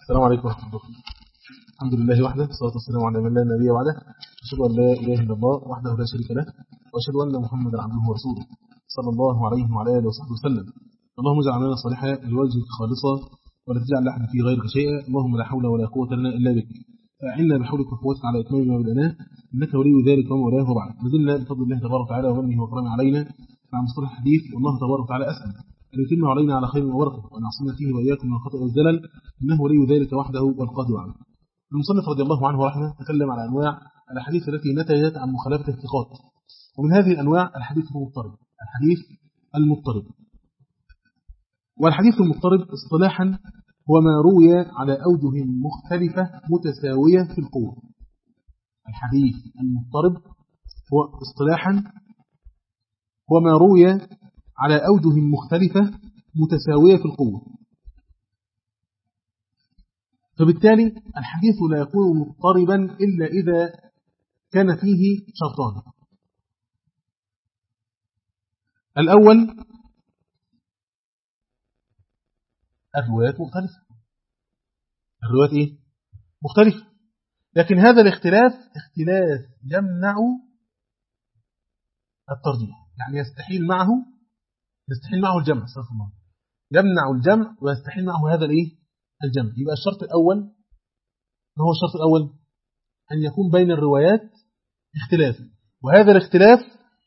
السلام عليكم ورحمة الله. الحمد لله وحده، والصلاة والسلام على من لا نبي بعده. أشهد أن لا إله إلا الله وحده لا شريك له، وأشهد أن محمدا عبده ورسوله صلى الله عليه وعلى آله وصحبه وسلم. اللهم اجعل عملنا صالحا لوجهك خالصا ولا تجعل لأحد في غيرك شيئا. اللهم لا حول ولا قوة لنا إلا بك، فأعنا بحولك وقوتك على إتمام ما بدأناه، إنك ولي ذلك ومولاه. وبعد نزلنا بفضل الله تبارك وتعالى ومنه وكرمه علينا مع مصطلح الحديث، والله تبارك وتعالى أسأل أن يتم علينا على خير وبركة، وأن يعصمنا فيه وإياكم من الخطأ والزلل، إنه ولي ذلك وحده والقادر عليه. المصنف رضي الله عنه ورحمه تكلم على أنواع الحديث التي نتجت عن مخالفة الثقات، ومن هذه الأنواع الحديث المضطرب. الحديث المضطرب، والحديث المضطرب اصطلاحا هو ما روي على أوجه مختلفة متساوية في القوة. الحديث المضطرب هو اصطلاحا هو ما روي على أوجه مختلفة متساوية في القوة، فبالتالي الحديث لا يكون مضطربا إلا إذا كان فيه شرطان. الأول الروايات مختلفة. الروايات إيه؟ مختلفة، لكن هذا الاختلاف اختلاف يمنع الترجيح، يعني يستحيل معه الجمع. صلى الله، يمنع الجمع ويستحيل معه هذا الإيه؟ الجمع. يبقى الشرط الأول، ما هو الشرط الأول؟ أن يكون بين الروايات اختلاف، وهذا الاختلاف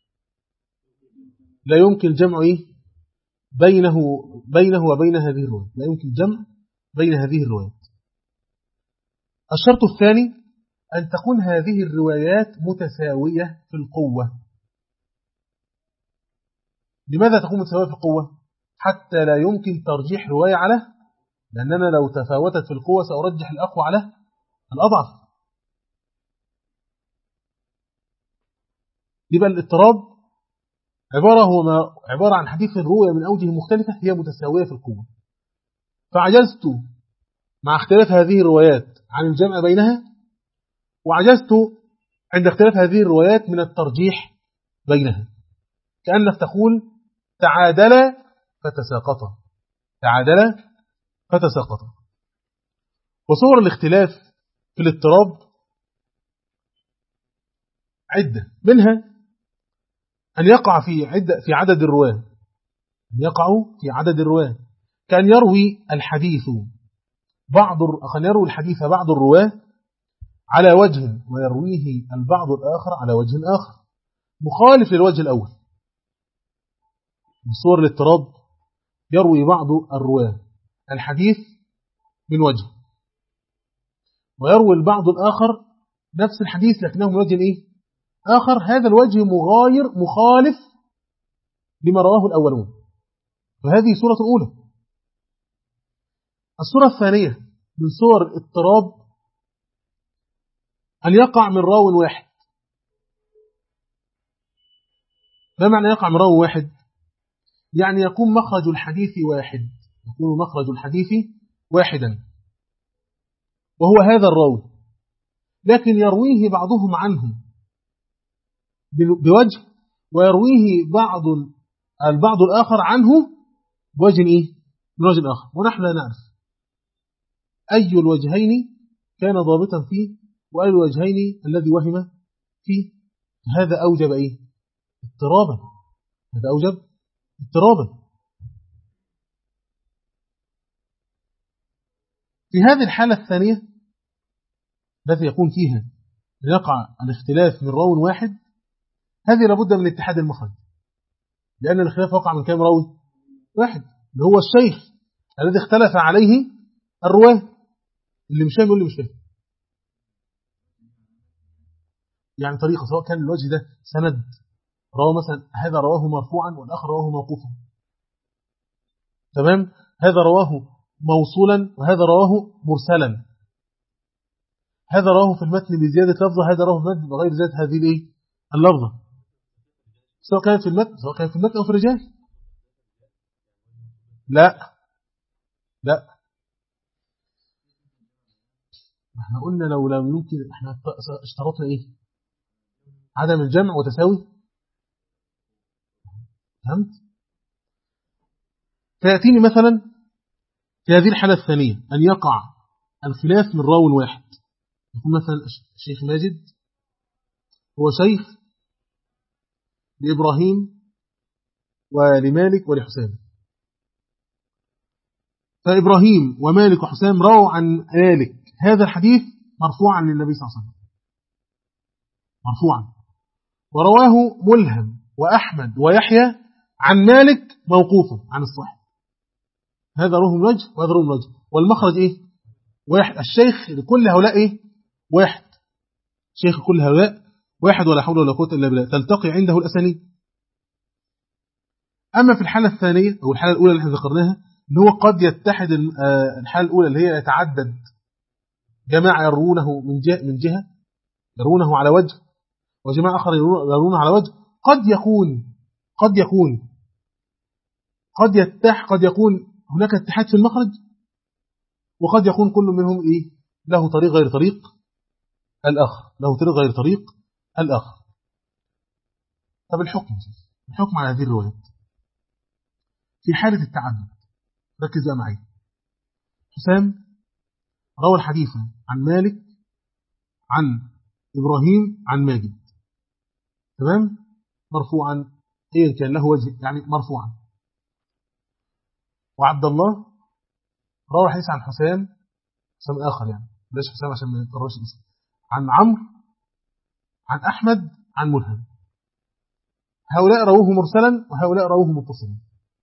لا يمكن الجمع إيه؟ بينه وبين هذه الروايات، لا يمكن الجمع بين هذه الروايات. الشرط الثاني أن تكون هذه الروايات متساوية في القوة. لماذا تكون متساوية في القوة؟ حتى لا يمكن ترجيح رواية على، لأننا لو تفاوتت في القوة سأرجح الأقوى على الأضعف. يبقى الاضطراب عبارة عن حديث الرواية من أوجه مختلفة هي متساوية في القوة، فعجزت مع اختلاف هذه الروايات عن الجمع بينها، وعجزت عند اختلاف هذه الروايات من الترجيح بينها. كأنك تقول تعادل فتساقط، تعادل فتساقط. وصور الاختلاف في الاضطراب عدة، منها أن يقع في عدد الرواة، أن يقعوا في عدد الرواة، كان يروي الحديث بعض الرواة على وجه ويرويه البعض الآخر على وجه آخر مخالف للوجه الأول. من صور الاضطراب يروي بعض الرواة الحديث من وجه، ويروي البعض الآخر نفس الحديث لكنه من وجه إيه؟ آخر. هذا الوجه مخالف لما رواه الأولون، وهذه صورة أولى. الصورة الثانية من صور الاضطراب أن يقع من راو واحد. ما معنى يقع من راو واحد؟ يعني يكون مخرج الحديث واحدا، وهو هذا الراوي، لكن يرويه بعضهم عنه بوجه، ويرويه البعض الآخر عنه بوجه إيه؟ من وجه آخر، ونحن لا نعرف أي الوجهين كان ضابطا فيه وأي الوجهين الذي وهم فيه. هذا أوجب إيه؟ اضطرابا. في هذه الحالة الثانية التي يكون فيها يقع الاختلاف من راو واحد، هذه لابد من اتحاد المخرج، لأن الاختلاف وقع من كام راوي؟ واحد، اللي هو الشيخ الذي اختلف عليه الرواه. اللي مش فاهم يقول لي مش فاهم. يعني طريقة، سواء كان الوجه ده سند، رواه مثلا هذا رواه مرفوعا والآخر رواه موقوفا، تمام، هذا رواه موصولا وهذا رواه مرسلا، هذا رواه في المتن بزيادة لفظة، هذا رواه في المتن بغير زيادة هذه اللفظة، سواء كان في المتن أو في الرجال. لا احنا قلنا لو لم يمكن، احنا اشترطنا ايه؟ عدم الجمع وتساوي. فهمت؟ فيأتيني مثلا في هذه الحالة الثانية أن يقع الخلاف من راو واحد. يكون مثلا الشيخ ماجد هو شيخ لإبراهيم ولمالك ولحسام، فإبراهيم ومالك وحسام رووا عن مالك هذا الحديث مرفوعا للنبي صلى الله عليه وسلم، مرفوعا. ورواه ملهم وأحمد ويحيى عن مالك موقوفا عن الصحيح. هذا رواه من وجه وهذا رواه من وجه، والمخرج إيه؟ واحد. الشيخ لكل هؤلاء إيه؟ واحد. شيخ كل هؤلاء واحد، ولا حول ولا قوة إلا بالله، تلتقي عنده الأسانيد. أما في الحالة الثانية أو الحالة الأولى اللي احنا ذكرناها، اللي هو قد يتحد الحالة الأولى اللي هي يتعدد جماعة يرونه من جهة يرونه على وجه، وجماعة آخر يرونه على وجه. قد يكون هناك اتحاد في المخرج، وقد يكون كل منهم إيه؟ له طريق غير طريق الآخر. طب الحكم على هذه الروايات في حالة التعدد. ركز بقى معي. حسام روى الحديث عن مالك عن إبراهيم عن ماجد، تمام، مرفوعا أيا كان له وجه، يعني مرفوعا. وعبد الله روى الحديث عن حسام آخر، يعني ليش حسام عشان ما يتكررش الاسم، عن عمرو عن أحمد عن ملهم. هؤلاء رووه مرسلا وهؤلاء رووه متصلا.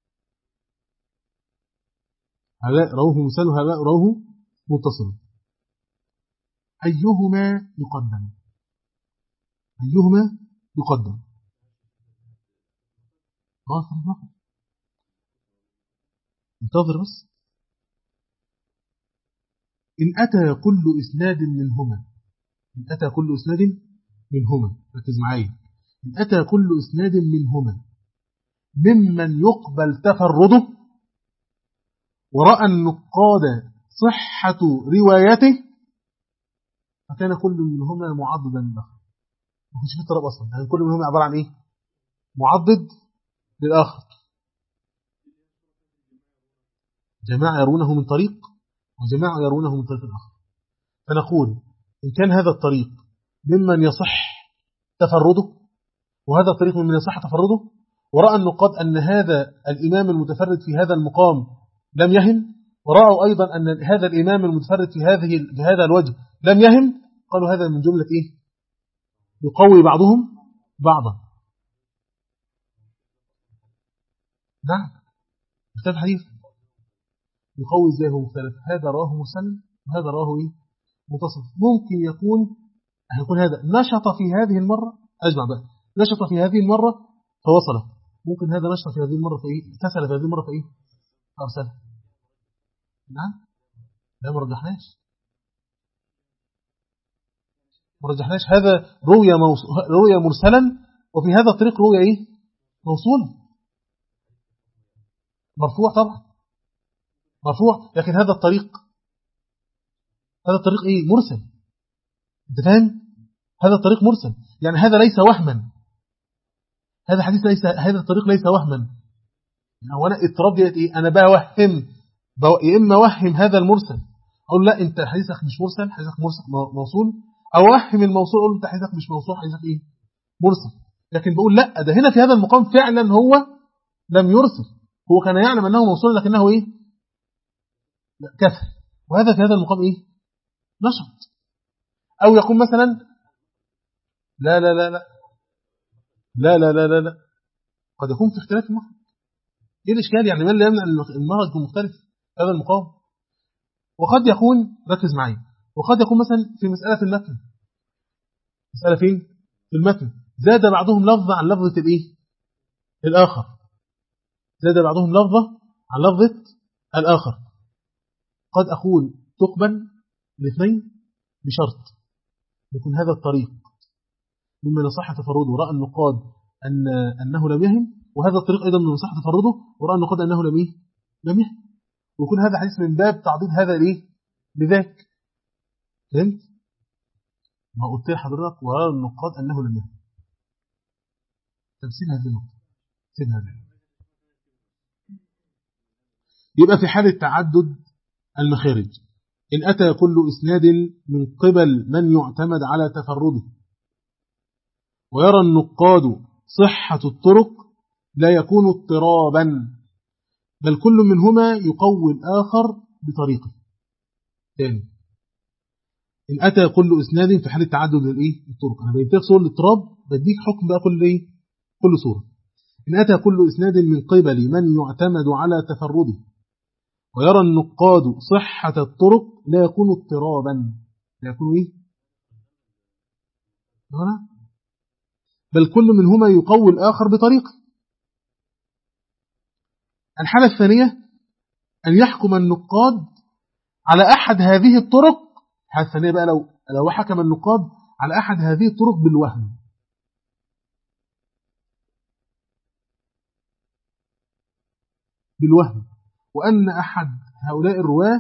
هؤلاء رووه مرسلا وهؤلاء رووه متصلا. أيهما يقدم؟ انتظر بس. إن أتى كل إسناد منهما ركز معايا. إن أتى كل إسناد منهما ممن يقبل تفرده، ورأى النقاد صحة روايته، فكان كل منهما معضدا له. ما كنتش في الطراب أصلا، يعني كل منهما عبارة عن إيه؟ معضد للآخر. جماعة يرونه من طريق وجماعة يرونه من طريق الآخر. فنقول إن كان هذا الطريق ممن يصح تفرده، وهذا الطريق ممن يصح تفرده، ورأى النقاد أن هذا الإمام المتفرد في هذا المقام لم يهم، ورأوا أيضا أن هذا الإمام المتفرد في هذا الوجه لم يهم، قالوا هذا من جملة إيه؟ يقوي بعضهم بعضا. نعم، اختلاف الحديث يقوي ازاي هو مختلف. هذا رواه مسلم وهذا رواه إيه؟ متصل. ممكن يكون هذا نشط في هذه المرة، أجمع بقى، نشط في هذه المرة فوصله. ممكن هذا نشط في هذه المرة فإيه؟ اتصل في هذه المرة فإيه؟ فأرسله. نعم، لا ما رجحناش. هذا روي مرسلا، وفي هذا الطريق روي إيه؟ موصولا. مرفوع طبعا، مرفوع، لكن هذا الطريق إيه؟ مرسل. أنت فاهم؟ هذا الطريق مرسل، يعني هذا ليس وهما، هذا الطريق ليس وهما. يعني وانا اضطراب ديت ايه؟ انا يا اما اوهم هذا المرسل اقول لا انت حديثك مش مرسل، حديثك موصول، او اوهم الموصول اقول انت حديثك مش موصول، حديثك ايه؟ مرسل. لكن بقول لا، ده هنا في هذا المقام فعلا هو لم يرسل، هو كان يعلم انه موصول لكنه ايه؟ لا، كسل. وهذا في هذا المقام ايه؟ نشط. او يقول مثلا لا لا لا لا لا لا لا لا, لا. قد يكون في اختلاف المخرج. ايه الاشكال؟ يعني ما اللي يمنع المخرج يكون مختلف هذا المقام؟ وقد يكون، ركز معي، وقد يكون مثلا في مسألة المتن. مسألة فين؟ في المتن. زاد بعضهم لفظة عن لفظة الايه؟ الآخر. زاد بعضهم لفظة عن لفظة الآخر. قد أقول تقبل الاثنين بشرط يكون هذا الطريق مما صح تفرده ورأى النقاد أنه لم يهم، وهذا الطريق أيضا من صح تفرده ورأى النقاد أنه لم يهم، ويكون هذا حديث من باب تعضيد هذا ليه بذاك. فهمت؟ ما قلت لحضرتك ورأى النقاد أنه لم يهم. طب سيب هذه النقطة، سيب هذه. يبقى في حالة تعدد المخارج إن أتى كل إسناد من قبل من يعتمد على تفرده ويرى النقاد صحة الطرق لا يكون اضطرابا، بل كل منهما يقوي الآخر بطريقه. تاني، إن أتى كل إسناد في حالة تعدد الطرق، أنا بينتهي صور الاضطراب بديك حكم بقى كل صورة. إن أتى كل إسناد من قبل من يعتمد على تفرده ويرى النقاد صحة الطرق لا يكون اضطرابا، لا يكون بل كل منهما يقوي الآخر بطريقه. الحالة الثانية أن يحكم النقاد على أحد هذه الطرق. الحالة الثانية بقى لو حكم النقاد على أحد هذه الطرق بالوهم، وأن أحد هؤلاء الرواة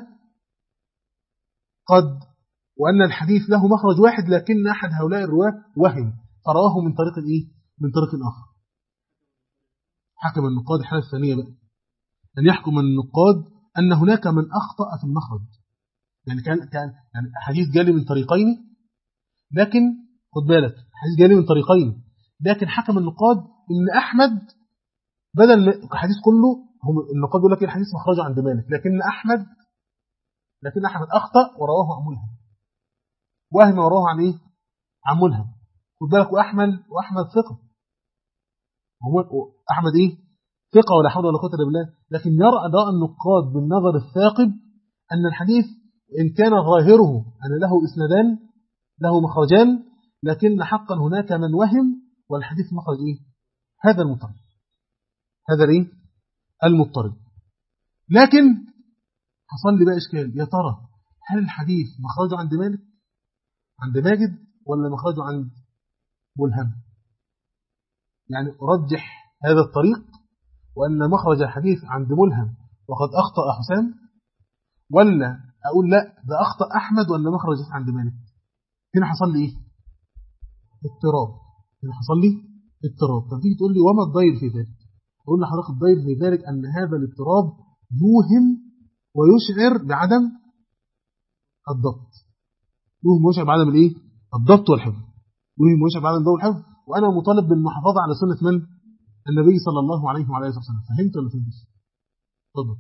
وأن الحديث له مخرج واحد، لكن أحد هؤلاء الرواة وهم فرواه من طريق آخر. حكم النقاد الحالة الثانية بقى أن يحكم النقاد أن هناك من أخطأ في المخرج. يعني كان يعني حديث جالي من طريقين، لكن خد بالك حديث جالي من طريقين، لكن حكم النقاد إن أحمد بدل الحديث كله، هم النقاد يقول لك الحديث مخرجه عند مالك، لكن أحمد أخطأ ورواه عن ملهم، وهم ورواه عن ملهم. خد بالك وأحمد ثقة، أحمد ثقة ولا حول ولا قوة إلا بالله، لكن يرى أداء النقاد بالنظر الثاقب أن الحديث إن كان ظاهره أن له إسنادان له مخرجان، لكن حقا هناك من وهم والحديث مخرج هذا المضطرب، المضطرب. لكن حصل لي بقى إشكال، يا ترى هل الحديث مخرجه عند مالك عند ماجد ولا مخرجه عند ملهم؟ يعني أرجح هذا الطريق وأن مخرج الحديث عند ملهم وقد أخطأ حسام، ولا أقول لا ده أخطأ أحمد وأن مخرج عند مالك؟ هنا حصل لي اضطراب. فتيجي تقول لي وما الضير في ذلك؟ أقول لحضرتك الضير في ذلك أن هذا الاضطراب يوهم ويشعر بعدم الضبط، الضبط والحفظ، وأنا مطالب بالمحافظة على سنة من؟ النبي صلى الله عليه وعلى آله وسلم. فهمت ولا فهمتش؟ اتفضل.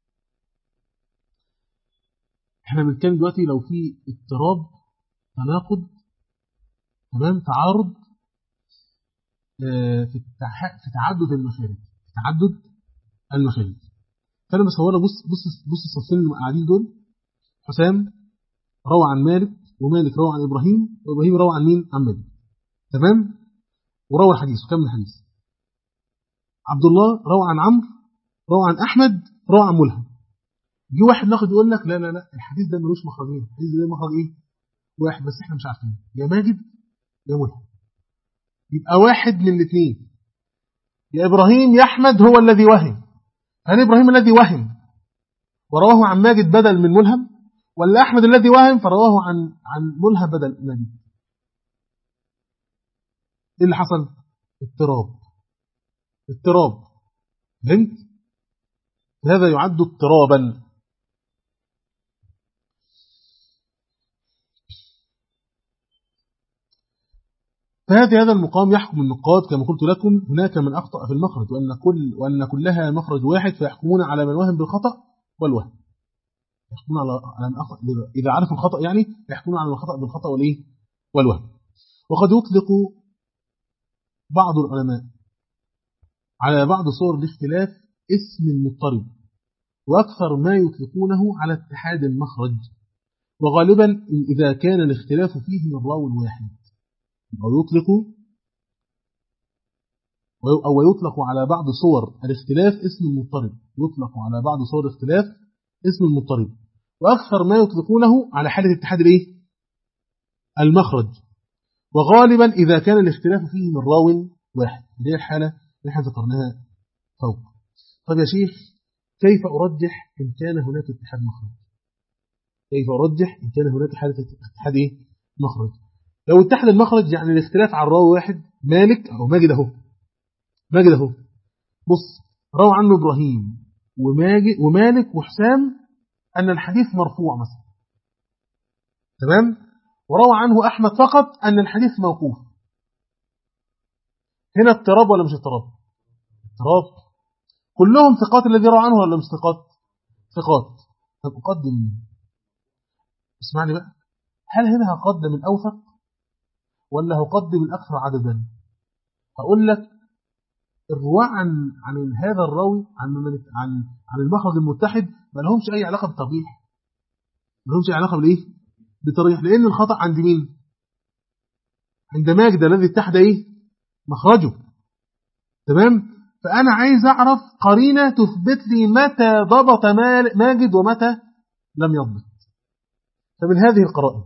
احنا بنتكلم دلوقتي لو في اضطراب، تناقض، تمام، تعارض في تعدد المخارج. فانا بصور بص الصفين اللي قاعدين دول، حسام روى عن مالك، ومالك روى عن ابراهيم، وابراهيم روى عن مين؟ عن مالك، تمام، وروى الحديث وكمل الحديث. عبد الله روى عن عمرو، روى عن احمد، روى عن ملهم. جه واحد ناخد يقول لك لا الحديث ده ملوش مخرجين، الحديث ده مخرج واحد بس احنا مش عارفين، يا ماجد يا ملهم. يبقى واحد من الاثنين، يا ابراهيم يا احمد هو الذي وهم. هل ابراهيم الذي وهم ورواه عن ماجد بدل من ملهم، ولا احمد الذي وهم فرواه عن ملهم بدل ماجد؟ ايه اللي حصل؟ اضطراب. فهمت؟ هذا يعد اضطرابا. فهذه هذا المقام يحكم النقاد كما قلت لكم هناك من أخطأ في المخرج، وأن كلها مخرج واحد، فيحكمون على من وهم بالخطأ والوهم. يحكمون على من أخطأ، إذا عرفوا الخطأ يعني يحكمون على الخطأ بالخطأ والوهم. وقد يطلق بعض العلماء على بعض صور الاختلاف اسم المضطرب، وأكثر ما يطلقونه على اتحاد المخرج، وغالبا إذا كان الاختلاف فيه من راو واحد. أو يطلق على بعض صور الاختلاف اسم المضطرب، وأكثر ما يطلقونه على حالة اتحاد المخرج، وغالبا إذا كان الاختلاف فيه من راو واحد. دي الحالة اللي احنا ذكرناها فوق. طب يا شيخ، كيف أرجح إن كان هناك اتحاد مخرج؟ حالة اتحاد مخرج؟ لو اتحد المخرج يعني الاختلاف عن راوي واحد، مالك أو ماجد اهو، بص، روى عنه إبراهيم ومالك وحسام أن الحديث مرفوع مثلا، تمام. وروى عنه أحمد فقط أن الحديث موقوف. هنا اضطراب ولا مش اضطراب؟ اضطراب. كلهم ثقات الذي روى عنه ولا مش ثقات؟ ثقات. طب أقدم، اسمعني بقى، هل هنا هقدم الأوثق ولا هقدم الأكثر عددا؟ هقول لك الرواة عن هذا الراوي عن المخرج المتحد ما لهمش أي علاقة بالترجيح، ما لهمش أي علاقة بالإيه؟ بالترجيح، لأن الخطأ عند مين؟ عند ماجد الذي اتحد إيه؟ مخرجه. تمام. فأنا عايز أعرف قرينة تثبت لي متى ضبط ماجد ومتى لم يضبط. فمن هذه القرائن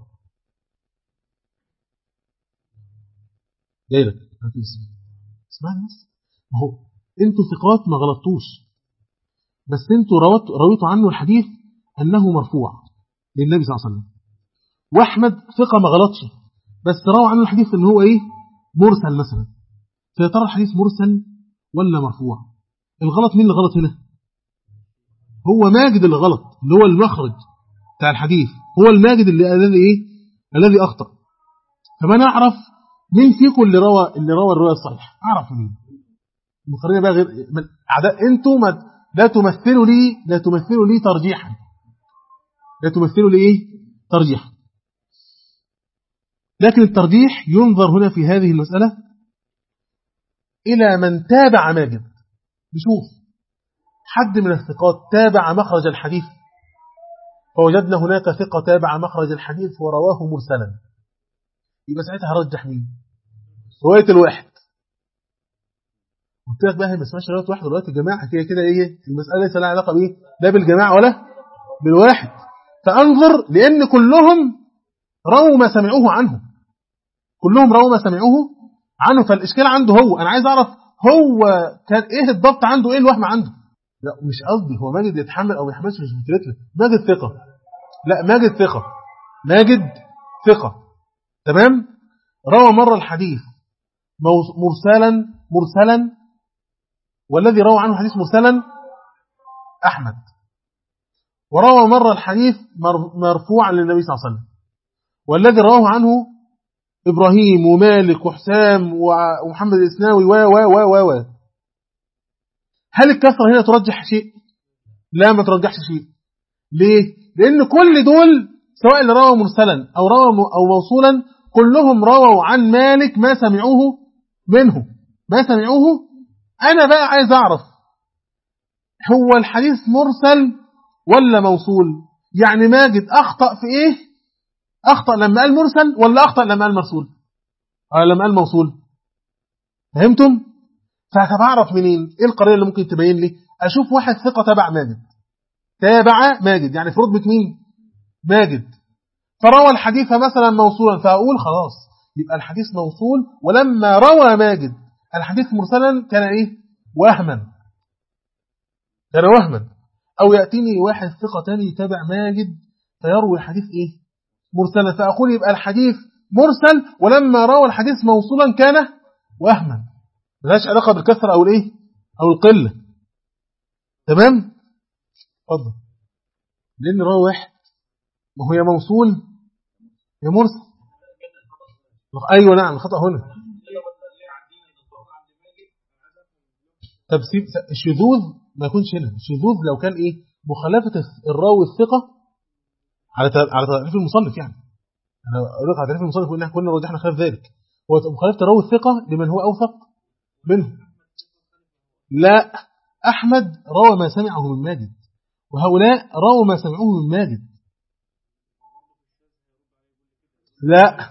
جايلك اسمعني بس، اهو انتوا ثقات ما غلطتوش، بس انتوا رويتوا عنه الحديث انه مرفوع للنبي صلى الله عليه وسلم. واحمد ثقه ما غلطش، بس روى عنه الحديث ان هو ايه؟ مرسل مثلا. فيا ترى الحديث مرسل ولا مرفوع؟ الغلط مين اللي غلط هنا؟ هو ماجد اللي غلط، اللي هو المخرج بتاع الحديث، هو الماجد الذي ايه؟ الذي اخطأ. فما نعرف مين فيكم اللي روى الروايه الصحيحه؟ اعرف مين؟ المقارنه بقى غير اعداء. انتم لا تمثلوا لي ترجيحا، لا تمثلوا لي ايه؟ ترجيحا. لكن الترجيح ينظر هنا في هذه المسألة إلى من تابع ماجد. نشوف حد من الثقات تابع مخرج الحديث، فوجدنا هناك ثقة تابع مخرج الحديث ورواه مرسلا، يبقى ساعتها هرجح مين؟ رواية الواحد. قلت لك بقى هي ما اسمهاش رواية واحد ورواية الجماعة، كده ايه المسألة ليس لها علاقة بايه؟ لا بالجماعة ولا بالواحد. فانظر، لأن كلهم رووا ما سمعوه عنه، كلهم رووا ما سمعوه عنه. فالإشكال عنده هو، أنا عايز أعرف هو كان إيه الضبط عنده، إيه الوهم عنده. لا مش قصدي هو ماجد يتحمل أو ما يحملش، مش مشكلتنا. ماجد ثقة، لا ماجد ثقة، ماجد ثقة. تمام. روى مرة الحديث مرسلا، والذي روى عنه الحديث مرسلا أحمد. وروى مرة الحديث مرفوعا للنبي صلى الله عليه وسلم، والذي رواه عنه إبراهيم ومالك وحسام ومحمد الإسناوي و هل الكثرة هنا ترجح شيء؟ لا ما ترجحش شيء. ليه؟ لأن كل دول سواء اللي روى مرسلا أو روى أو موصولا كلهم رووا عن مالك ما سمعوه منه، ما سمعوه. أنا بقى عايز أعرف هو الحديث مرسل ولا موصول؟ يعني ماجد أخطأ في إيه؟ أخطأ لما قال مرسل ولا أخطأ لما قال مرسول؟ لما قال موصول. فهمتم؟ فهتعرف منين؟ إيه القرينة اللي ممكن تبين لي؟ أشوف واحد ثقة تابع ماجد يعني في رتبة مين؟ ماجد. فروى الحديث مثلا موصولا، فأقول خلاص يبقى الحديث موصول، ولما روى ماجد الحديث مرسلا كان إيه؟ وهما. كان وهما. أو يأتيني واحد ثقة تاني يتابع ماجد فيروي الحديث إيه؟ مرسلا، فأقول يبقى الحديث مرسل، ولما روى الحديث موصولا كان وهما. ملهاش علاقة بالكثرة أو الإيه؟ أو القلة. تمام؟ اتفضل. لأن روى واحد، ما هو يا موصول يا مرسل. أيوة نعم، الخطأ هنا. طب الشذوذ ما يكونش هنا. الشذوذ لو كان إيه؟ مخالفة الراوي الثقة على تعريف المصنف. يعني أنا أقول لك على تعريف المصنف وإن كنا رجحنا خلاف ذلك، هو مخالفة الراوي الثقة لمن هو أوثق منه. لا، أحمد روى ما سمعه من ماجد، وهؤلاء رووا ما سمعوه من ماجد. لا،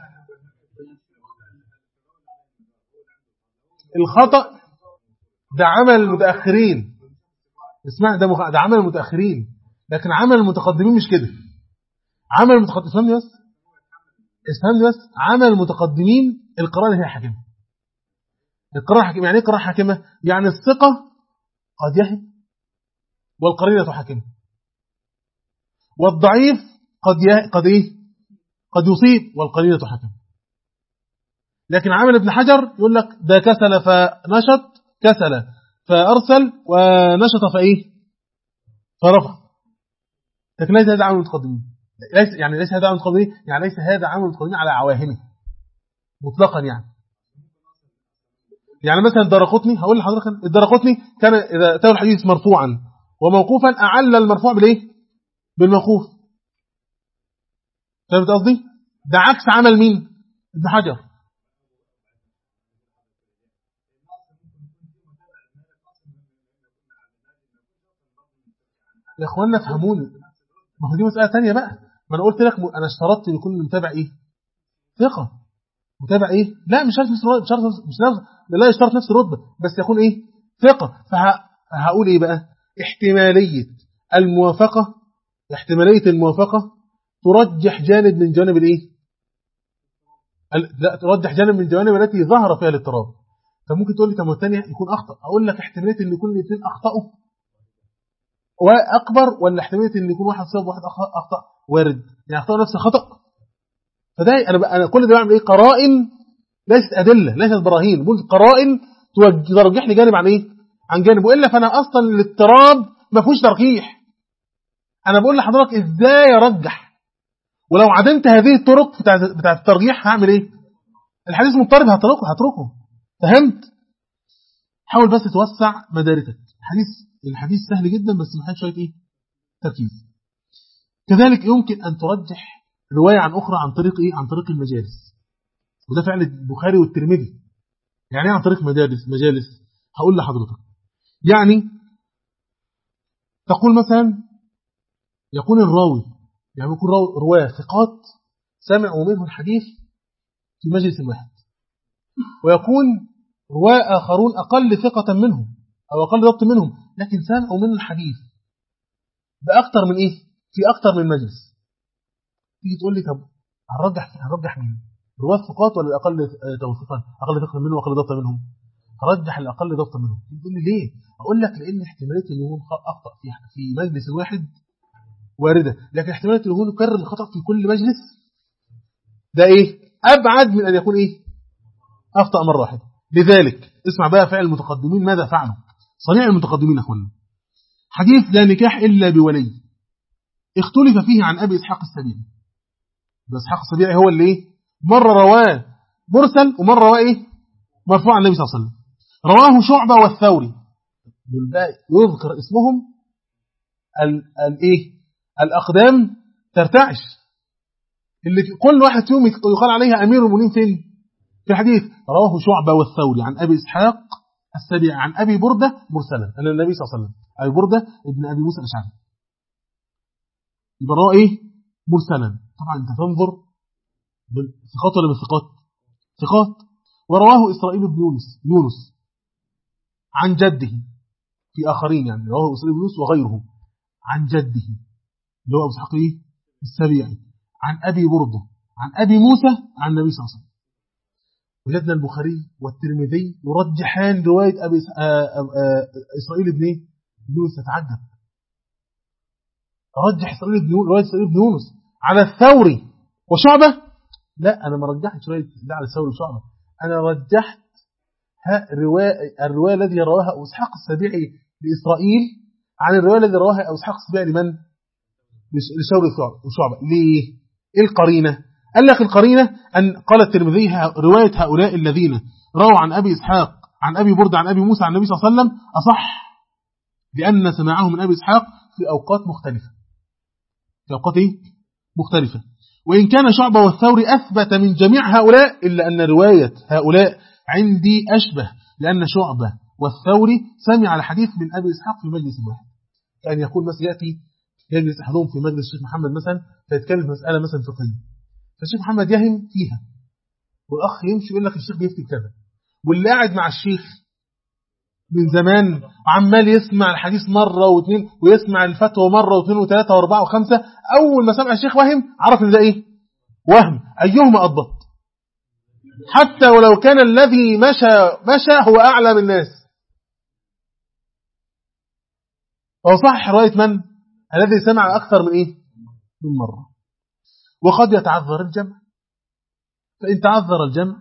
الخطأ ده عمل المتأخرين. اسمع، ده عمل المتأخرين، لكن عمل المتقدمين مش كده. عمل المتقدمين، اسمعني بس، عمل المتقدمين القرار هي حاكمة. القرار حاكمة. يعني ايه قرار حاكمة؟ يعني الثقة قد يهب والقرينة حاكمة، والضعيف قد يصيب والقرينة حاكمة. لكن عمل ابن حجر يقول لك ده كسل فنشط، كسل فأرسل، ونشط فإيه؟ فرفع. لكن ليس هذا عمل المتقدمين. ليس هذا عامل قانوني، يعني ليس هذا عامل قانوني على عواهنه مطلقا. يعني مثلا الدرقطني، هقول لحضرتك الدرقطني كان إذا أتاه الحديث مرفوعا وموقوفا أعل المرفوع بالإيه؟ بالموقوف. فهمت قصدي؟ ده عكس عمل مين؟ ابن حجر. يا اخوانا افهموني، ما هو دي مسألة تانية بقى. ما انا قلت لك انا اشترطت ان يكون متابع ايه؟ ثقة. متابع ايه؟ لا مش شرط نفس الرتبة، لا يشترط نفس الرتبة، بس يكون ايه؟ ثقة. فهقول ايه بقى؟ احتمالية الموافقة، احتمالية الموافقة ترجح جانب من جانب الايه؟ لا، ترجح جانب من الجوانب التي ظهر فيها الاضطراب. فممكن تقول لي طب الثانيه يكون اخطا، اقول لك احتماليه ان يكون الاثنين اخطاوا واكبر، ولا احتماليه ان يكون واحد صاب وواحد اخطا وارد، يعني اخطاوا نفس الخطا. فده انا كل ده بعمل ايه؟ قرائن، ليست ادله، ليست براهين، بقول قرائن ترجح لي جانب عن ايه؟ عن جانب. والا فانا اصلا الاضطراب ما فيهوش ترجيح. انا بقول لحضرتك ازاي ارجح، ولو عدمت هذه الطرق بتاعت الترجيح هعمل ايه؟ الحديث مضطرب، هتركه. فهمت؟ حاول بس توسع مداركك. الحديث سهل جدا، بس محتاج شويه ايه؟ تركيز. كذلك يمكن ان ترجح روايه عن اخرى عن طريق ايه؟ عن طريق المجالس. وده فعل البخاري والترمذي. يعني ايه عن طريق مجالس؟ هقول لحضرتك. يعني تقول مثلا يكون الراوي، يعني يكون رواه ثقات سمعوا منه الحديث في مجلس واحد، ويكون رواة آخرون أقل ثقة منهم أو أقل ضبط منهم، لكن سمعوا منه الحديث بأكثر من إيه؟ في أكثر من مجلس. تيجي تقول لي طب هنرجح مين؟ رواة ثقات ولا الأقل توثيقا؟ أقل ثقة منهم وأقل ضبط منهم؟ هرجح الأقل ضبط منهم. تقول لي ليه؟ أقول لك لأن احتمالية أن يكون أخطأ في مجلس واحد واردة، لكن احتمالية أن يكون يكرر الخطأ في كل مجلس ده إيه؟ أبعد من أن يكون إيه؟ أخطأ مرة واحدة. لذلك اسمع بقى فعل المتقدمين ماذا فعلوا. صنيع المتقدمين أخوانا، حديث لا نكاح إلا بولي اختلف فيه عن أبي إسحاق السبيعي. إسحاق السبيعي هو اللي إيه؟ مرة رواه مرسل ومرة رواه إيه؟ مرفوع عن النبي صلى الله عليه وسلم. رواه شعبة والثوري، يذكر اسمهم الإيه؟ الأقدام ترتعش، اللي كل واحد فيهم يقال عليها أمير المؤمنين فين؟ في الحديث. رواه شعبة والثوري عن أبي إسحاق السبيعي عن أبي بردة مرسلا أن النبي صلى الله عليه وسلم. أبي بردة ابن أبي موسى الأشعري، يبقى رواه إيه؟ مرسلا. طبعا أنت تنظر ثقات ولا من ثقات؟ ثقات. ورواه إسرائيل بن يونس عن جده، في آخرين يعني رواه إسرائيل بن يونس وغيره عن جده اللي هو أبو إسحاق السبيعي عن أبي بردة عن أبي موسى عن النبي صلى الله عليه وسلم. وجدنا البخاري والترمذي يرجحان رواية إسرائيل بن يونس. تتعجب، رجح رواية إسرائيل بن يونس على الثوري وشعبة. لا، أنا ما رجحتش رواية ده على الثوري وشعبة، أنا رجحت الرواية الذي رواها أبو إسحاق السبيعي لإسرائيل عن الرواية الذي رواها أبو إسحاق السبيعي لمن؟ لثوري وشعبة. ليه؟ إيه القرينة؟ قال لك القرينة أن قال الترمذي رواية هؤلاء الذين رووا عن أبي إسحاق عن أبي برد عن أبي موسى عن النبي صلى الله عليه وسلم أصح، لأن سماعه من أبي إسحاق في أوقات مختلفة، في أوقات مختلفة. وإن كان شعبة والثوري أثبت من جميع هؤلاء، إلا أن رواية هؤلاء عندي أشبه، لأن شعبة والثوري سمع الحديث من أبي إسحاق في مجلس واحد. كان يقول مثلا يأتي يجلس أحدهم في مجلس الشيخ محمد مثلا فيتكلم مسألة مثلا فقهية، فالشيخ محمد يهم فيها والأخ يمشي يقول لك الشيخ بيفتي كذا، واللي قاعد مع الشيخ من زمان عمال يسمع الحديث مرة واثنين ويسمع الفتوى مرة واثنين وثلاثة واربعة وخمسة، أول ما سمع الشيخ وهم عرف إن ده إيه؟ وهم. أيهما أضبط؟ حتى ولو كان الذي مشى هو أعلم الناس. هو صح رواية من؟ الذي سمع أكثر من إيه؟ من مرة. وقد يتعذر الجمع، فإن تعذر الجمع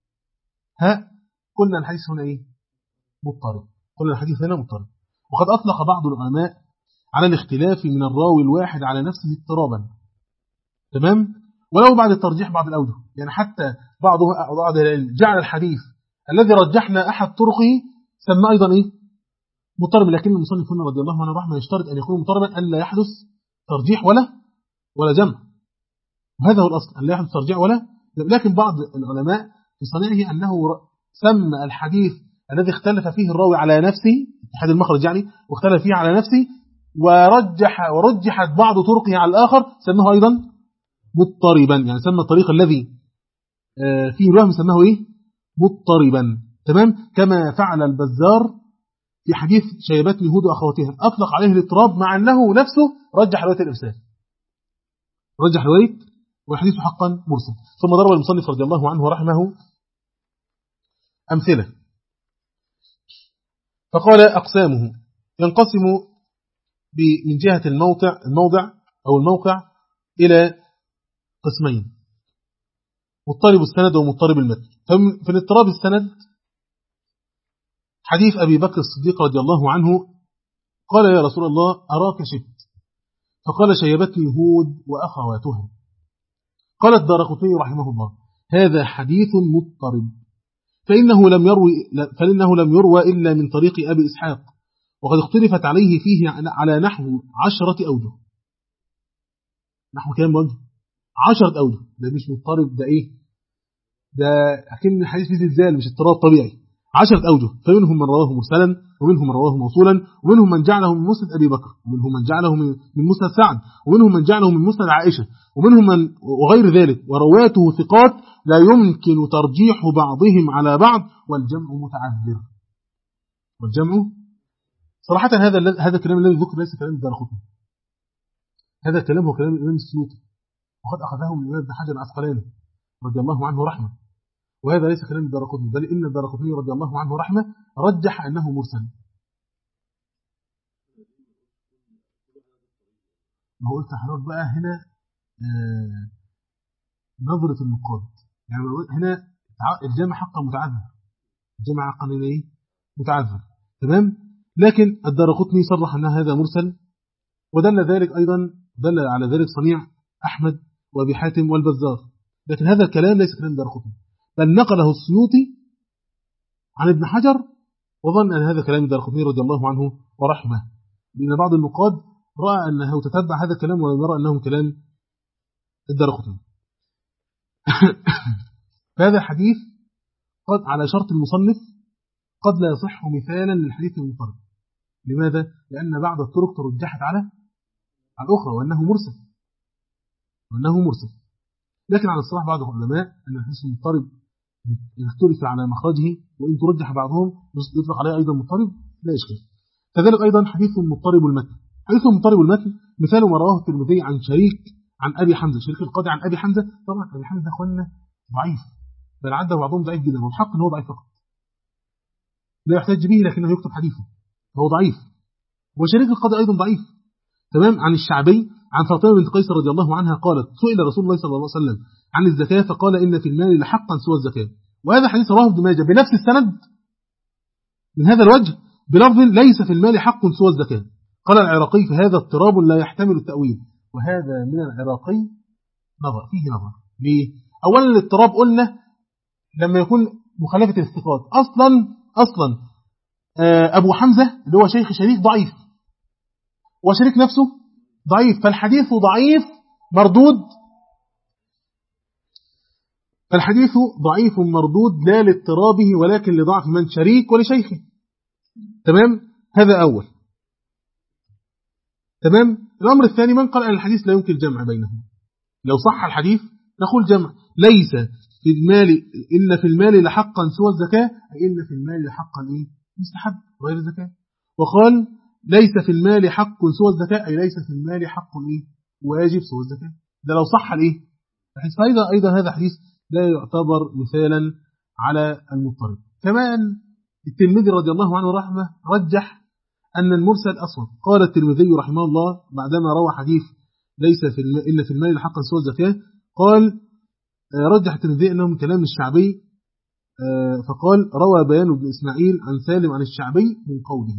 قلنا الحديث هنا إيه؟ مضطرب. قلنا الحديث هنا مضطرب. وقد أطلق بعض العلماء على الاختلاف من الراوي الواحد على نفسه اضطرابا، تمام. ولو بعد الترجيح بعض الأوجه، يعني حتى بعض العلم جعل الحديث الذي رجحنا أحد طرقه سمى أيضا إيه؟ مضطرب، لكن المصنف هنا رضي الله عنه رحمه يشترط أن يكون مضطربا أن لا يحدث ترجيح ولا جمع، وهذا هو الأصل أن لا يحدث ترجيح ولا. لكن بعض العلماء في صنيعه أنه سمى الحديث الذي اختلف فيه الراوي على نفسه، اتحاد المخرج يعني، واختلف فيه على نفسه ورجحت بعض طرقه على الآخر، سماه أيضا مضطربا، يعني سمى الطريق الذي فيه الوهم سماه إيه؟ مضطربا. تمام. كما فعل البزار في حديث شيبتني هود وأخواتها، أطلق عليه الاضطراب مع أنه نفسه رجح رواية الإرسال، رجح رواية والحديث حقا مرسل. ثم ضرب المصنف رضي الله عنه ورحمه أمثلة فقال أقسامه ينقسم من جهة الموقع إلى قسمين: مضطرب السند ومضطرب المتن. في الاضطراب السند حديث أبي بكر الصديق رضي الله عنه قال: يا رسول الله أراك شبت، فقال: شيبتني هود وأخواتها. قال الدارقطني رحمه الله: هذا حديث مضطرب، فإنه لم يروى إلا من طريق أبي إسحاق، وقد اختلفت عليه فيه على نحو 10 أوجه. نحو كام وجه؟ 10 أوجه. ده مش مضطرب، ده إيه؟ ده أكن الحديث فيه زلزال، مش اضطراب طبيعي. 10 أوجه، فمنهم من رواه مرسلا، ومنهم من رواه موصولا، ومنهم من جعله من مسند أبي بكر، ومنهم من جعله من مسند سعد، ومنهم من جعله من مسند عائشة، ومنهم من وغير ذلك، ورواته ثقات لا يمكن ترجيح بعضهم على بعض، والجمع متعذر. صراحة هذا الكلام الذي ذكر ليس كلام الدارقطني، هذا الكلام هو كلام الإمام السيوطي، وقد أخذه من الإمام ابن حجر العسقلاني رضي الله عنه رحمه، وهذا ليس كلام الدارقطني، بل إن الدارقطني رضي الله عنه رحمه رجح أنه مرسل. ما هو قلت حضرتك بقى هنا نظرة النقاد، يعني هنا الجامع حقا متعذر، الجامع حقا إيه؟ متعذر. تمام. لكن الدارقطني صرح أن هذا مرسل، دل على ذلك صنيع أحمد وأبي حاتم والبزار، لكن هذا الكلام ليس كلام الدارقطني، بل نقله السيوطي عن ابن حجر، وظن أن هذا كلام الدارقطني رضي الله عنه ورحمه، لأن بعض النقاد رأى أنه تتبع هذا الكلام ولم يرى أنه كلام الدارقطني. فهذا الحديث قد على شرط المصنف قد لا يصح مثالا للحديث المضطرب. لماذا؟ لأن بعض الطرق ترجحت على الأخرى وأنه مرسل. لكن على الصراحة بعض العلماء أن الحديث المضطرب يختلف على مخرجه، وإن ترجح بعضهم يطلق عليه أيضا مضطرب لا إشكال. كذلك أيضا حديث مضطرب المتن. حديث مضطرب المتن مثال ما رواه الترمذي عن شريك عن أبي حمزة، شريك القاضي عن أبي حمزة. طبعا أبي حمزة أخواننا ضعيف، بل عده بعضهم ضعيف جدا، والحق أنه ضعيف فقط لا يحتج به، لكنه يكتب حديثه، فهو ضعيف. وشريك القاضي أيضا ضعيف. تمام. عن الشعبي عن فاطمة بنت قيس رضي الله عنها قالت: سئل رسول الله صلى الله عليه وسلم عن الزكاة فقال: إن في المال لحقا سوى الزكاة. وهذا حديث رواه ابن ماجه بنفس السند من هذا الوجه بلفظ: ليس في المال حق سوى الزكاة. قال العراقي: فهذا اضطراب لا يحتمل التأويل. وهذا من العراقي فيه نظر. ليه؟ أولا الاضطراب قلنا لما يكون مخالفة الاستقاط أصلا أبو حمزة اللي هو شيخ شريك ضعيف، وشريك نفسه ضعيف، فالحديث ضعيف مردود لا لاضطرابه ولكن لضعف من شريك ولشيخه. تمام. هذا أول. تمام. الأمر الثاني: من قال أن الحديث لا يمكن الجمع بينهم؟ لو صح الحديث نقول جمع: ليس في المال إن في المال لحقا سوى الزكاة، أي إن في المال لحقا مستحب غير الزكاة. وقال: ليس في المال حق سوى الزكاة، أي ليس في المال حق واجب سوى الزكاة. ده لو صح الحديث. أيضا هذا حديث لا يعتبر مثالا على المضطرب. كمان الترمذي رضي الله عنه رحمه رجح أن المرسل أصوب. قال الترمذي رحمه الله بعدما روى حديث ليس إن في المال حقا سوى الزكاة، قال رجح الترمذي أنه من كلام الشعبي، فقال: روى بيان بن إسماعيل عن سالم عن الشعبي من قوله.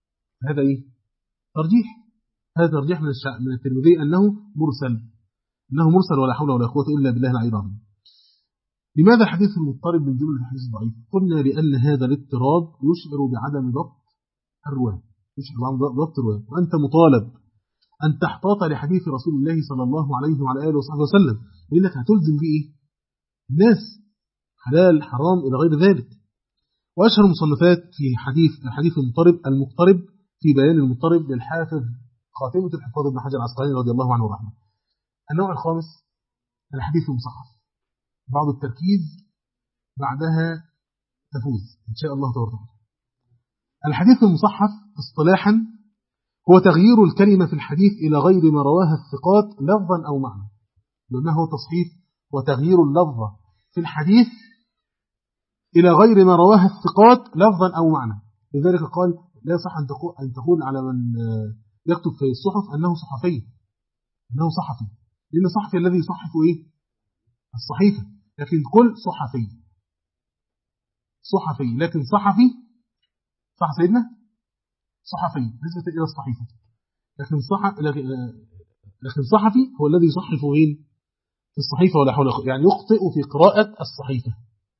هذا ترجيح. هذا ترجيح من الترمذي أنه مرسل. إنه مرسل ولا حول ولا قوة إلا بالله العلي العظيم. لماذا الحديث المضطرب من جملة الحديث الضعيف؟ قلنا لأن هذا الاضطراب يشعر بعدم ضبط الرواية، يشعر بعدم ضبط الرواية، وأنت مطالب أن تحتاط لحديث رسول الله صلى الله عليه وعلى آله وصحبه وسلم، لأنك هتلزم به إيه؟ الناس حلال حرام إلى غير ذلك. وأشهر المصنفات في الحديث المضطرب في بيان المضطرب للحافظ خاتمة الحفاظ ابن حجر العسقلاني رضي الله عنه ورحمه. النوع الخامس الحديث المصحف، بعض التركيز بعدها تفوز إن شاء الله تعالى. الحديث المصحف اصطلاحا هو تغيير الكلمة في الحديث إلى غير ما رواها الثقات لفظا أو معنى. ما هو تصحيف؟ وتغيير اللفظة في الحديث إلى غير ما رواها الثقات لفظا أو معنى. لذلك قال لا يصح أن تقول على من يكتب في الصحف أنه صحفي، أنه صحفي، لأن صحفي الذي يصحف إيه؟ الصحيفة. لكن كل صحفي، لكن صحفي صح سيدنا صحفي نسبة إلى الصحيفة، لكن صحفي هو الذي يصحف في الصحيفة ولا حول، يعني يخطئ في قراءة الصحيفة.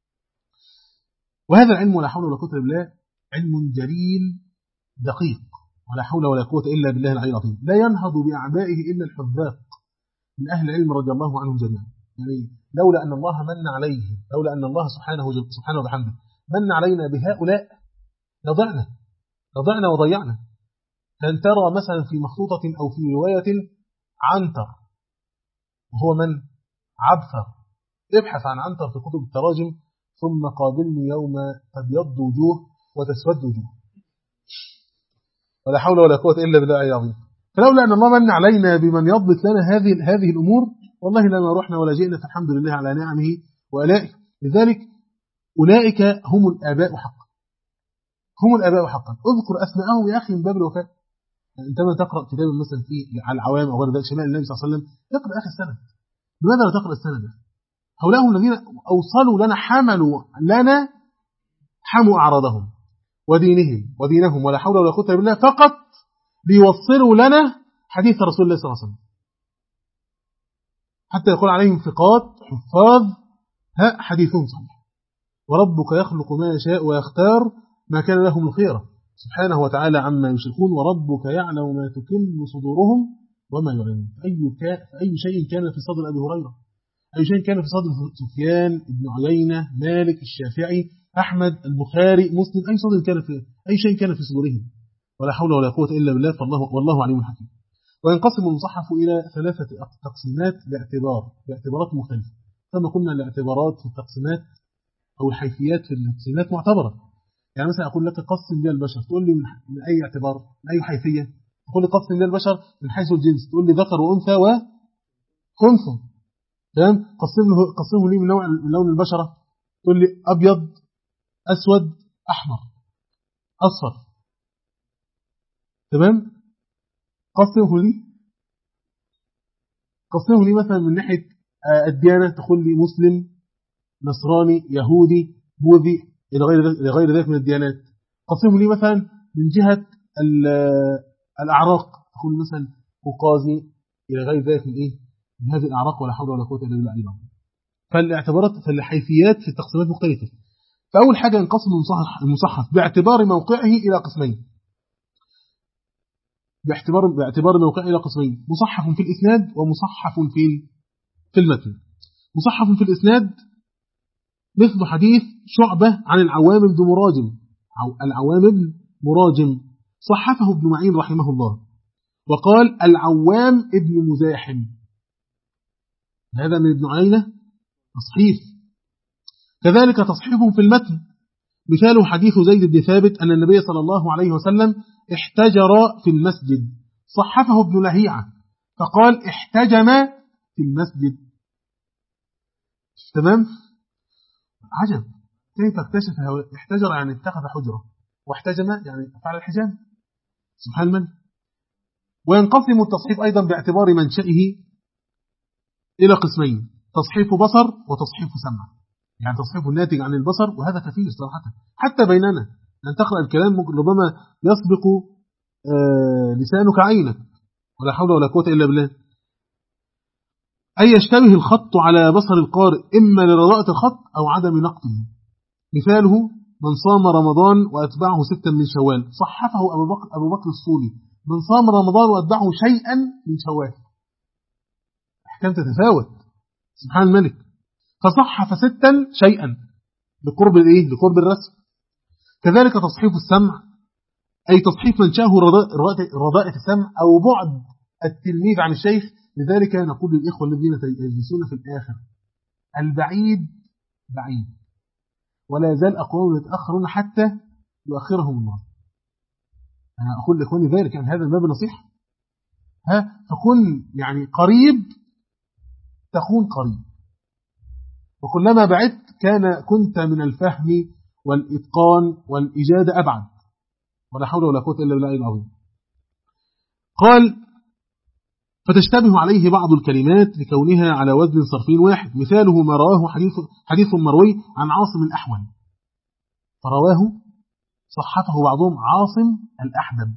وهذا العلم ولا حول ولا قوة إلا بالله علم جليل دقيق، ولا حول ولا قوة إلا بالله العلي العظيم، لا ينهض بأعبائه إلا الحذاق من أهل العلم رضي الله عنهم جميعا. يعني لولا أن الله من عليه، لولا أن الله سبحانه وبحمده من علينا بهؤلاء لضعنا وضيعنا. فأن ترى مثلا في مخطوطة أو في رواية عنتر وهو من عبثر، ابحث عن عنتر في كتب التراجم ثم قابلني يوم تبيض وجوه وتسود وجوه، ولا حول ولا قوة إلا بالله العظيم. فلولا أن الله من علينا بمن يضبط لنا هذه الأمور والله لما رحنا ولا جئنا، فالحمد لله على نعمه وآلائه. لذلك أولئك هم الآباء حقا، هم الآباء حقا. اذكر أسماءهم يا أخي من باب الوفاء. أنت ما تقرأ كتابا مثلا في على العوام أو غير ذلك شمال النبي صلى الله عليه وسلم، اقرأ أخي السند. لماذا لا تقرأ السند؟ هؤلاء هم الذين أوصلوا لنا، حموا أعراضهم ودينهم ولا حول ولا قوة إلا بالله، فقط ليوصلوا لنا حديث رسول الله صلى الله عليه وسلم، حتى يقول عليهم ثقات حفاظ حديثهم صحيح. وربك يخلق ما يشاء ويختار ما كان لهم الخيرة سبحانه وتعالى عما يشركون. وربك يعلم ما تكن صدورهم وما يعلنون. أي شيء كان في صدر أبي هريرة، أي شيء كان في صدر سفيان بن عيينة، مالك، الشافعي، أحمد، البخاري، مسلم، أي شيء كان في صدورهم ولا حول ولا قوة إلا بالله. والله عليم حكيم. وينقسم المصحف إلى 3 تقسيمات باعتبارات مختلفة. كما قلنا الاعتبارات في التقسيمات أو الحيثيات في التقسيمات معتبرة. يعني مثلا أقول لك قسم لي البشر، تقول لي من أي اعتبار، من أي حيثية؟ تقول لي قسم لي البشر من حيث الجنس، تقول لي ذكر وأنثى وخنثى. تمام؟ قسمه لي من لون البشرة، تقول لي أبيض، أسود، أحمر، أصفر. تمام؟ قسمه لي مثلا من ناحية الديانة، تقول لي مسلم، نصراني، يهودي، بوذي، إلى غير ذلك من الديانات. قسمه لي مثلا من جهة الأعراق، تقول مثلا قوقازي، إلى غير ذلك من هذه الأعراق ولا حول ولا قوة إلا بالله. فالحيثيات في التقسيمات مختلفة. فأول حاجة ينقسم المصحف باعتبار موقعه إلى قسمين. باعتبار موقعه إلى قسمين: مصحف في الإسناد ومصحف في المتن. مصحف في الإسناد مثل حديث شعبة عن العوام بن مراجم، صحفه ابن معين رحمه الله وقال العوام ابن مزاحم. هذا من ابن عيينة تصحيف. كذلك تصحيفهم في المتن مثاله حديث زيد بن ثابت أن النبي صلى الله عليه وسلم احتجر في المسجد، صحفه ابن لهيعة فقال احتجم في المسجد. تمام؟ عجب كيف اكتشف احتجر يعني اتخذ حجرة، واحتجم يعني فعل الحجام، سبحان من. وينقسم التصحيف أيضا باعتبار منشئه إلى قسمين: تصحيف بصر وتصحيف سمع. يعني تصحيف الناتج عن البصر، وهذا كثير صراحة حتى بيننا أن تقرأ الكلام ربما يسبق لسانك عينك ولا حول ولا قوة إلا بالله. أي يشتبه الخط على بصر القارئ إما لرداءة الخط أو عدم نقطه. مثاله: من صام رمضان وأتبعه 6 من شوال، صحفه أبو بكر الصولي: من صام رمضان وأتبعه شيئا من شوال. أحكام تتفاوت، سبحان الملك. فصحف 6 شيئا لقرب لقرب الرسم. كذلك تصحيف السمع، أي تصحيف من شاءه رداءة السمع أو بعد التلميذ عن الشيخ. لذلك نقول للإخوة الذين يجلسون في الآخر: البعيد بعيد، ولا يزال أقوام يتأخرون حتى يؤخرهم الله. أنا أقول لإخواني ذلك أن هذا الباب نصيحة. فكن يعني قريب تكون قريب، وكلما بعدت كنت من الفهم والإتقان والإجادة أبعد. ولا حول ولا قوة إلا بالله العظيم. قال: فتشتبه عليه بعض الكلمات لكونها على وزن صرفين واحد. مثاله: ما رواه حديث مروي عن عاصم الأحول، فرواه صحته بعضهم عاصم الأحدب،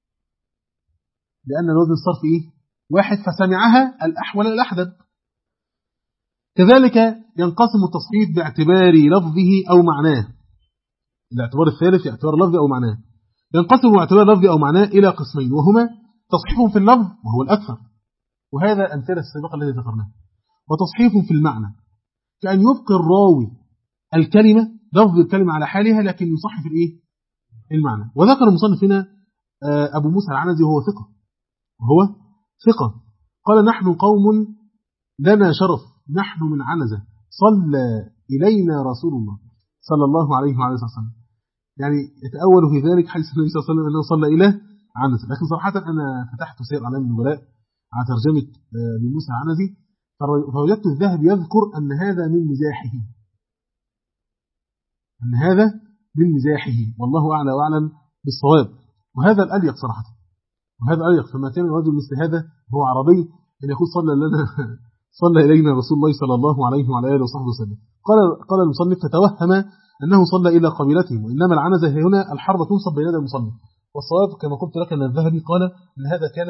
لأن الوزن الصرفي واحد، فسمعها الأحول الأحدب. كذلك ينقسم التصحيف باعتبار لفظه أو معناه. الاعتبار الثالث اعتبار لفظه أو معناه. ينقسم باعتبار لفظه أو معناه إلى قسمين، وهما تصحيف في اللفظ وهو الأكثر، وهذا أمثلة السابقة التي ذكرناها، وتصحيف في المعنى، كأن يبقي الراوي الكلمة لفظ الكلمة على حالها لكن يصحف المعنى. وذكر المصنف هنا أبو موسى العنزي وهو ثقة. قال: نحن قوم لنا شرف، نحن من عنزة، صلى إلينا رسول الله صلى الله عليه وعلى وسلم. يعني يتأول في ذلك حيث النبي صلى الله عليه وسلم أنه صلى إلى عنزة. لكن صراحة أنا فتحت سير أعلام النبلاء على ترجمة أبي موسى العنزي، فوجدت الذهب يذكر أن هذا من مزاحه، والله أعلى وأعلم بالصواب. وهذا الأليق صراحة، وهذا أليق. فما كان الرجل مثل هذا هو عربي أن يقول صلى إلينا رسول الله صلى الله عليه وعلى آله وصحبه وسلم. قال المصنف: فتوهم أنه صلى إلى قبيلته، وإنما العنزة هنا الحرب تنصب بين يدي المصنف. والصواب كما قلت لك أن الذهبي قال أن هذا كان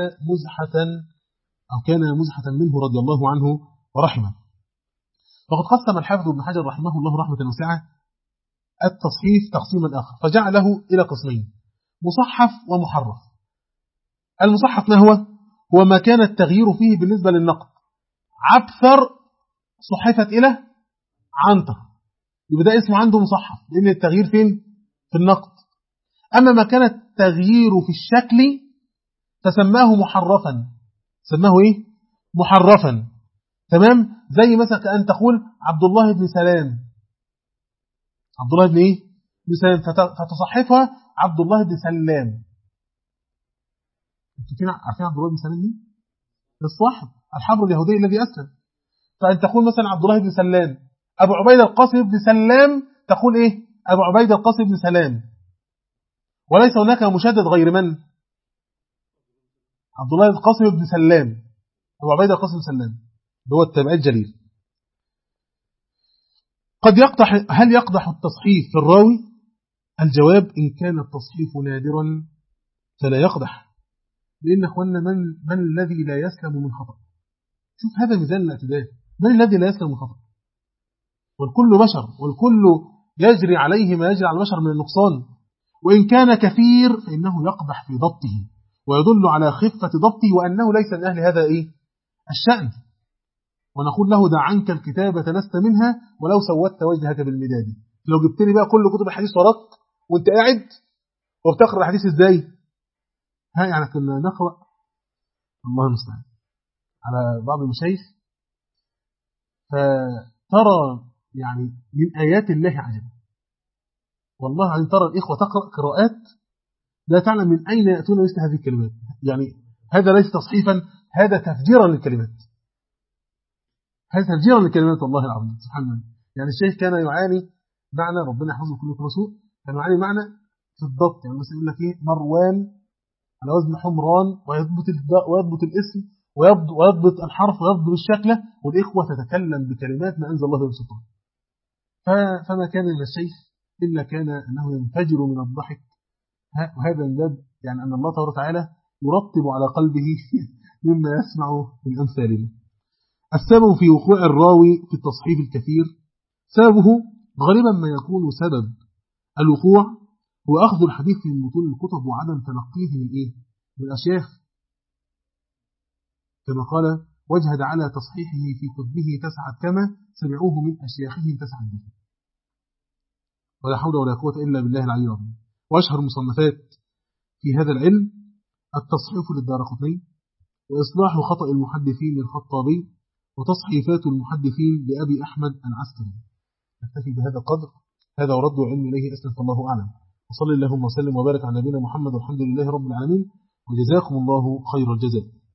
مزحة منه رضي الله عنه ورحمه. فقد قسم الحافظ ابن حجر رحمه الله رحمة واسعة التصحيف تقسيما آخر، فجعله إلى قسمين: مصحف ومحرف. المصحف ما هو ما كان التغيير فيه بالنسبة للنقط. عبثر صحفت إلى عنتر، يبقى ده اسمه عنده مصحف، لأن التغيير فين؟ في النقط. أما ما كان التغيير في الشكل فسماه محرفا. سماه محرفا. تمام؟ زي مثلا كأن تقول عبد الله بن سلام، عبد الله بن سلام، فتصحفها عبد الله بن سلام. انتوا عارفين عبد الله بن سلام مين؟ الصاحب الحبر اليهودي الذي أسلم. فأن تقول مثلا عبد الله بن سلام. أبو عبيد القاسم بن سلام تقول أبو عبيد القاسم بن سلام، وليس هناك مشدد غير من؟ عبد الله القاسم بن سلام، أبو عبيد القاسم بن سلام، هو التابعي الجليل. هل يقدح التصحيف في الراوي؟ الجواب: إن كان التصحيف نادرا فلا يقدح، لأن أخواننا من الذي لا يسلم من خطأ؟ شوف هذا ميزان الاعتدال، من الذي لا يسلم من خطأ؟ والكل بشر، والكل يجري عليه ما يجري على البشر من النقصان. وإن كان كثير فإنه يقدح في ضبطه، ويدل على خفة ضبطه وأنه ليس من أهل هذا الشأن. ونقول له: دع عنك الكتابة لست منها ولو سودت وجهك بالمداد. لو جبت لي بقى كل كتب الحديث وراك وانت قاعد وبتقرأ الحديث ازاي؟ يعني كنا نقرأ الله المستعان على بعض المشايخ، فترى يعني من آيات الله عجبا، والله عن ترى الإخوة تقرأ قراءات لا تعلم من أين يأتون مثل هذه الكلمات. يعني هذا ليس تصحيفا، هذا تفجيرا للكلمات، والله العظيم سبحان الله. يعني الشيخ كان يعاني معنى، ربنا يحفظه كل رسول، كان يعاني معنى في الضبط. يعني مثلا يقول لك مروان على وزن حمران، ويضبط الاسم ويضبط الحرف ويضبط الشكل، والإخوة تتكلم بكلمات ما أنزل الله بها سلطان. فما كان من الشيخ إلا كان أنه ينفجر من الضحك. وهذا من باب يعني أن الله تعالى يرطب على قلبه مما يسمع من أمثالنا. السبب في وقوع الراوي في التصحيف الكثير سببه غالبا ما يكون سبب الوقوع هو أخذ الحديث من متون الكتب وعدم تلقيه من من الأشياخ، كما قال واجهد على تصحيحه في كتبه تسعد كما سمعوه من أشياخهم تسعد به. ولا حول ولا قوة إلا بالله العلي العظيم. وأشهر مصنفات في هذا العلم التصحيف للدارقطني، وإصلاح خطأ المحدثين للخطابي، وتصحيفات المحدثين لأبي أحمد العسكري. نكتفي بهذا القدر، هذا ورد علم إليه أسلف الله أعلم. وصلى اللهم وسلم وبارك على نبينا محمد والحمد لله رب العالمين، وجزاكم الله خير الجزاء.